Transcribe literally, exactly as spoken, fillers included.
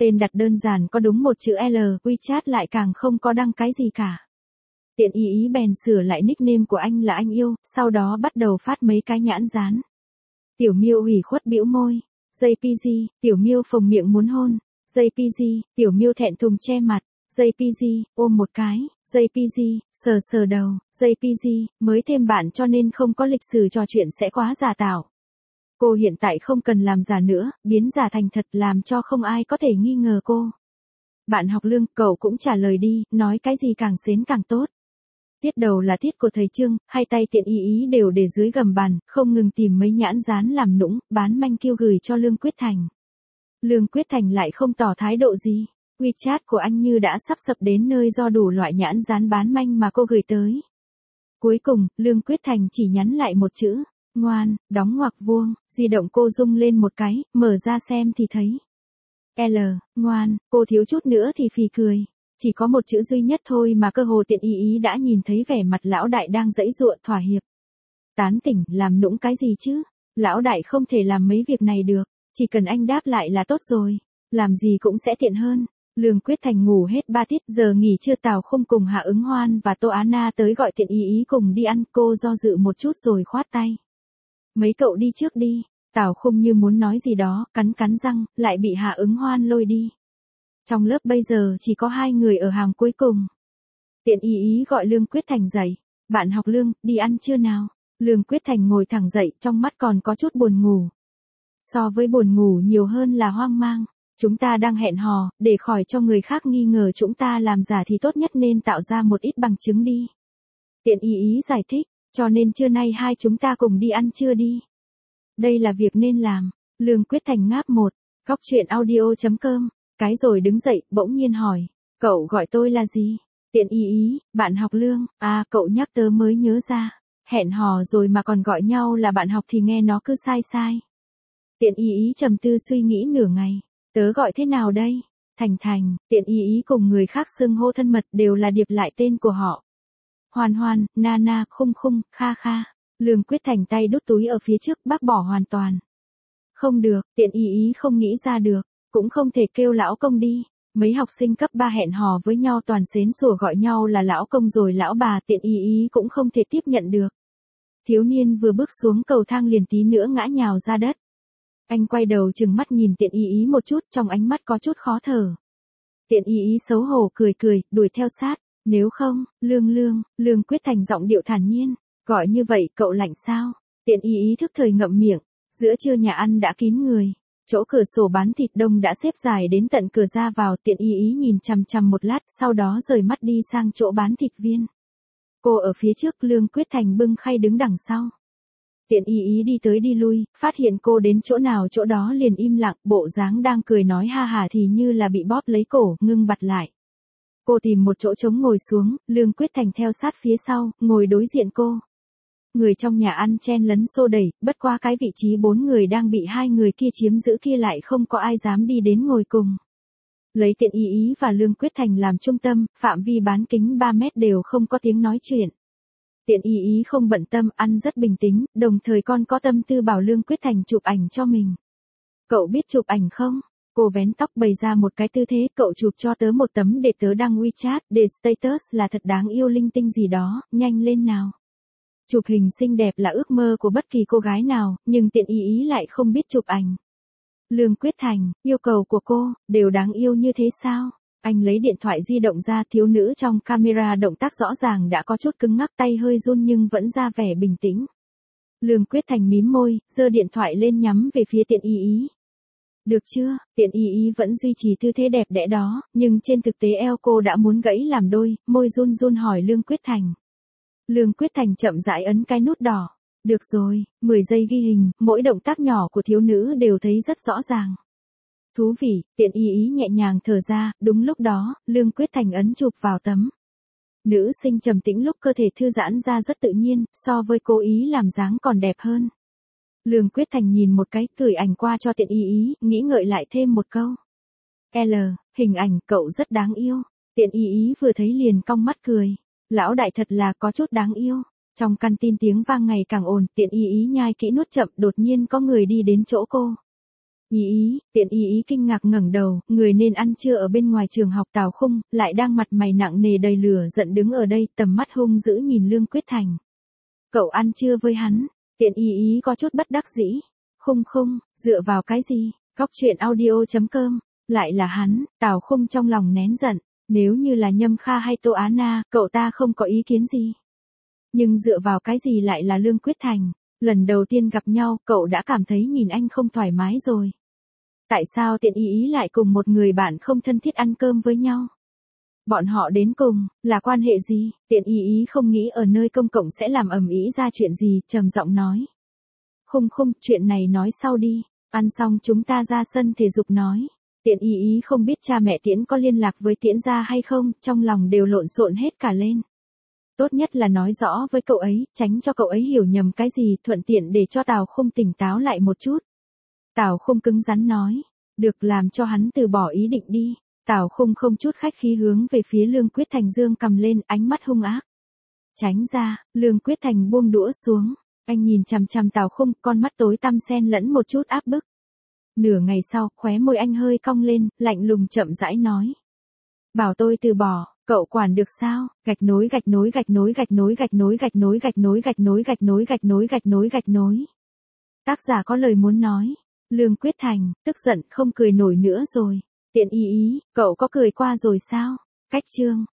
Tên đặt đơn giản có đúng một chữ L, WeChat lại càng không có đăng cái gì cả. Tiện ý ý bèn sửa lại nickname của anh là anh yêu, sau đó bắt đầu phát mấy cái nhãn dán. Tiểu Miêu ủy khuất bĩu môi. jê pê giê, Tiểu Miêu phồng miệng muốn hôn. jê pê giê, Tiểu Miêu thẹn thùng che mặt. jê pê giê, ôm một cái. jê pê giê, sờ sờ đầu. jê pê giê, mới thêm bạn cho nên không có lịch sử trò chuyện sẽ quá giả tạo. Cô hiện tại không cần làm giả nữa, biến giả thành thật làm cho không ai có thể nghi ngờ cô. Bạn học Lương, cậu cũng trả lời đi, nói cái gì càng xến càng tốt. Tiết đầu là tiết của thầy Trương, hai tay tiện ý ý đều để dưới gầm bàn, không ngừng tìm mấy nhãn dán làm nũng, bán manh kêu gửi cho Lương Quyết Thành. Lương Quyết Thành lại không tỏ thái độ gì. WeChat của anh như đã sắp sập đến nơi do đủ loại nhãn dán bán manh mà cô gửi tới. Cuối cùng, Lương Quyết Thành chỉ nhắn lại một chữ, ngoan, đóng ngoặc vuông, di động cô rung lên một cái, mở ra xem thì thấy. L, ngoan, cô thiếu chút nữa thì phì cười. Chỉ có một chữ duy nhất thôi mà cơ hồ tiện ý ý đã nhìn thấy vẻ mặt lão đại đang giãy giụa thỏa hiệp. Tán tỉnh, làm nũng cái gì chứ? Lão đại không thể làm mấy việc này được, chỉ cần anh đáp lại là tốt rồi, làm gì cũng sẽ tiện hơn. Lương Quyết Thành ngủ hết ba tiết, giờ nghỉ trưa Tào Khung cùng Hạ Ứng Hoan và Tô Á Na tới gọi tiện ý ý cùng đi ăn, cô do dự một chút rồi khoát tay. Mấy cậu đi trước đi. Tào Khung như muốn nói gì đó, cắn cắn răng, lại bị Hạ Ứng Hoan lôi đi. Trong lớp bây giờ chỉ có hai người ở hàng cuối cùng. Tiện ý ý gọi Lương Quyết Thành dậy. Bạn học Lương, đi ăn trưa nào? Lương Quyết Thành ngồi thẳng dậy, trong mắt còn có chút buồn ngủ. So với buồn ngủ nhiều hơn là hoang mang. Chúng ta đang hẹn hò, để khỏi cho người khác nghi ngờ chúng ta làm giả thì tốt nhất nên tạo ra một ít bằng chứng đi. Tiện ý ý giải thích, cho nên trưa nay hai chúng ta cùng đi ăn trưa đi. Đây là việc nên làm. Lương Quyết Thành ngáp một, góc truyện audio chấm com, cái rồi đứng dậy, bỗng nhiên hỏi, cậu gọi tôi là gì? Tiện ý ý, bạn học Lương, à cậu nhắc tớ mới nhớ ra, hẹn hò rồi mà còn gọi nhau là bạn học thì nghe nó cứ sai sai. Tiện ý ý trầm tư suy nghĩ nửa ngày, tớ gọi thế nào đây? Thành Thành, tiện ý ý cùng người khác xưng hô thân mật đều là điệp lại tên của họ. Hoan Hoan, Nana, Khung Khung, Kha Kha. Lương Quyết Thành tay đút túi ở phía trước bác bỏ hoàn toàn. Không được, tiện ý ý không nghĩ ra được, cũng không thể kêu lão công đi. Mấy học sinh cấp ba hẹn hò với nhau toàn xến sủa gọi nhau là lão công rồi lão bà, tiện ý ý cũng không thể tiếp nhận được. Thiếu niên vừa bước xuống cầu thang liền tí nữa ngã nhào ra đất. Anh quay đầu chừng mắt nhìn tiện ý ý một chút, trong ánh mắt có chút khó thở. Tiện ý ý xấu hổ cười cười, đuổi theo sát. Nếu không, Lương Lương, Lương Quyết Thành giọng điệu thản nhiên. Gọi như vậy cậu lạnh sao? Tiện ý ý thức thời ngậm miệng. Giữa trưa nhà ăn đã kín người. Chỗ cửa sổ bán thịt đông đã xếp dài đến tận cửa ra vào. Tiện ý ý nhìn chằm chằm một lát, sau đó rời mắt đi sang chỗ bán thịt viên. Cô ở phía trước, Lương Quyết Thành bưng khay đứng đằng sau. Tiện ý ý đi tới đi lui, phát hiện cô đến chỗ nào chỗ đó liền im lặng, bộ dáng đang cười nói ha hả thì như là bị bóp lấy cổ, ngưng bặt lại. Cô tìm một chỗ trống ngồi xuống, Lương Quyết Thành theo sát phía sau, ngồi đối diện cô. Người trong nhà ăn chen lấn xô đẩy, bất qua cái vị trí bốn người đang bị hai người kia chiếm giữ kia lại không có ai dám đi đến ngồi cùng. Lấy tiện ý ý và Lương Quyết Thành làm trung tâm, phạm vi bán kính ba mét đều không có tiếng nói chuyện. Tiện ý ý không bận tâm, ăn rất bình tĩnh, đồng thời con có tâm tư bảo Lương Quyết Thành chụp ảnh cho mình. Cậu biết chụp ảnh không? Cô vén tóc bày ra một cái tư thế, cậu chụp cho tớ một tấm để tớ đăng WeChat, để status là thật đáng yêu linh tinh gì đó, nhanh lên nào. Chụp hình xinh đẹp là ước mơ của bất kỳ cô gái nào, nhưng tiện ý ý lại không biết chụp ảnh. Lương Quyết Thành, yêu cầu của cô, đều đáng yêu như thế sao? Anh lấy điện thoại di động ra, thiếu nữ trong camera động tác rõ ràng đã có chút cứng ngắc, tay hơi run nhưng vẫn ra vẻ bình tĩnh. Lương Quyết Thành mím môi, giơ điện thoại lên nhắm về phía tiện ý ý. Được chưa, tiện ý ý vẫn duy trì tư thế đẹp đẽ đó, nhưng trên thực tế eo cô đã muốn gãy làm đôi, môi run run hỏi Lương Quyết Thành. Lương Quyết Thành chậm rãi ấn cái nút đỏ. Được rồi, mười giây ghi hình, mỗi động tác nhỏ của thiếu nữ đều thấy rất rõ ràng. Thú vị, tiện ý ý nhẹ nhàng thở ra, đúng lúc đó, Lương Quyết Thành ấn chụp vào tấm. Nữ sinh trầm tĩnh lúc cơ thể thư giãn ra rất tự nhiên, so với cố ý làm dáng còn đẹp hơn. Lương Quyết Thành nhìn một cái, gửi ảnh qua cho tiện ý ý, nghĩ ngợi lại thêm một câu. L, hình ảnh cậu rất đáng yêu. Tiện ý ý vừa thấy liền cong mắt cười. Lão đại thật là có chút đáng yêu. Trong căn tin tiếng vang ngày càng ồn, tiện ý ý nhai kỹ nuốt chậm, đột nhiên có người đi đến chỗ cô. Ý ý, tiện ý ý kinh ngạc ngẩng đầu, người nên ăn trưa ở bên ngoài trường học Tào Khung, lại đang mặt mày nặng nề đầy lửa giận đứng ở đây, tầm mắt hung dữ nhìn Lương Quyết Thành. Cậu ăn trưa với hắn, tiện ý ý có chút bất đắc dĩ. Khung khung, dựa vào cái gì, Cóc truyện audio.com, lại là hắn, Tào Khung trong lòng nén giận, nếu như là Nhâm Kha hay Tô Á Na, cậu ta không có ý kiến gì. Nhưng dựa vào cái gì lại là Lương Quyết Thành, lần đầu tiên gặp nhau, cậu đã cảm thấy nhìn anh không thoải mái rồi. Tại sao tiện ý ý lại cùng một người bạn không thân thiết ăn cơm với nhau? Bọn họ đến cùng, là quan hệ gì? Tiện ý ý không nghĩ ở nơi công cộng sẽ làm ầm ĩ ra chuyện gì, trầm giọng nói. Khung khung, chuyện này nói sau đi, ăn xong chúng ta ra sân thể dục nói. Tiện ý ý không biết cha mẹ Tiễn có liên lạc với Tiễn gia hay không, trong lòng đều lộn xộn hết cả lên. Tốt nhất là nói rõ với cậu ấy, tránh cho cậu ấy hiểu nhầm cái gì, thuận tiện để cho Tào Khung tỉnh táo lại một chút. Tào Khung cứng rắn nói, được, làm cho hắn từ bỏ ý định đi. Tào Khung không chút khách khí hướng về phía Lương Quyết Thành dương cầm lên, ánh mắt hung ác. Tránh ra, Lương Quyết Thành buông đũa xuống, anh nhìn chằm chằm Tào Khung, con mắt tối tăm xen lẫn một chút áp bức. Nửa ngày sau, khóe môi anh hơi cong lên, lạnh lùng chậm rãi nói. Bảo tôi từ bỏ, cậu quản được sao? Gạch nối gạch nối gạch nối gạch nối gạch nối gạch nối gạch nối gạch nối gạch nối gạch nối gạch nối gạch nối. Tác giả có lời muốn nói. Lương Quyết Thành, tức giận không cười nổi nữa rồi. Tiện ý ý, cậu có cười qua rồi sao? Cách chương.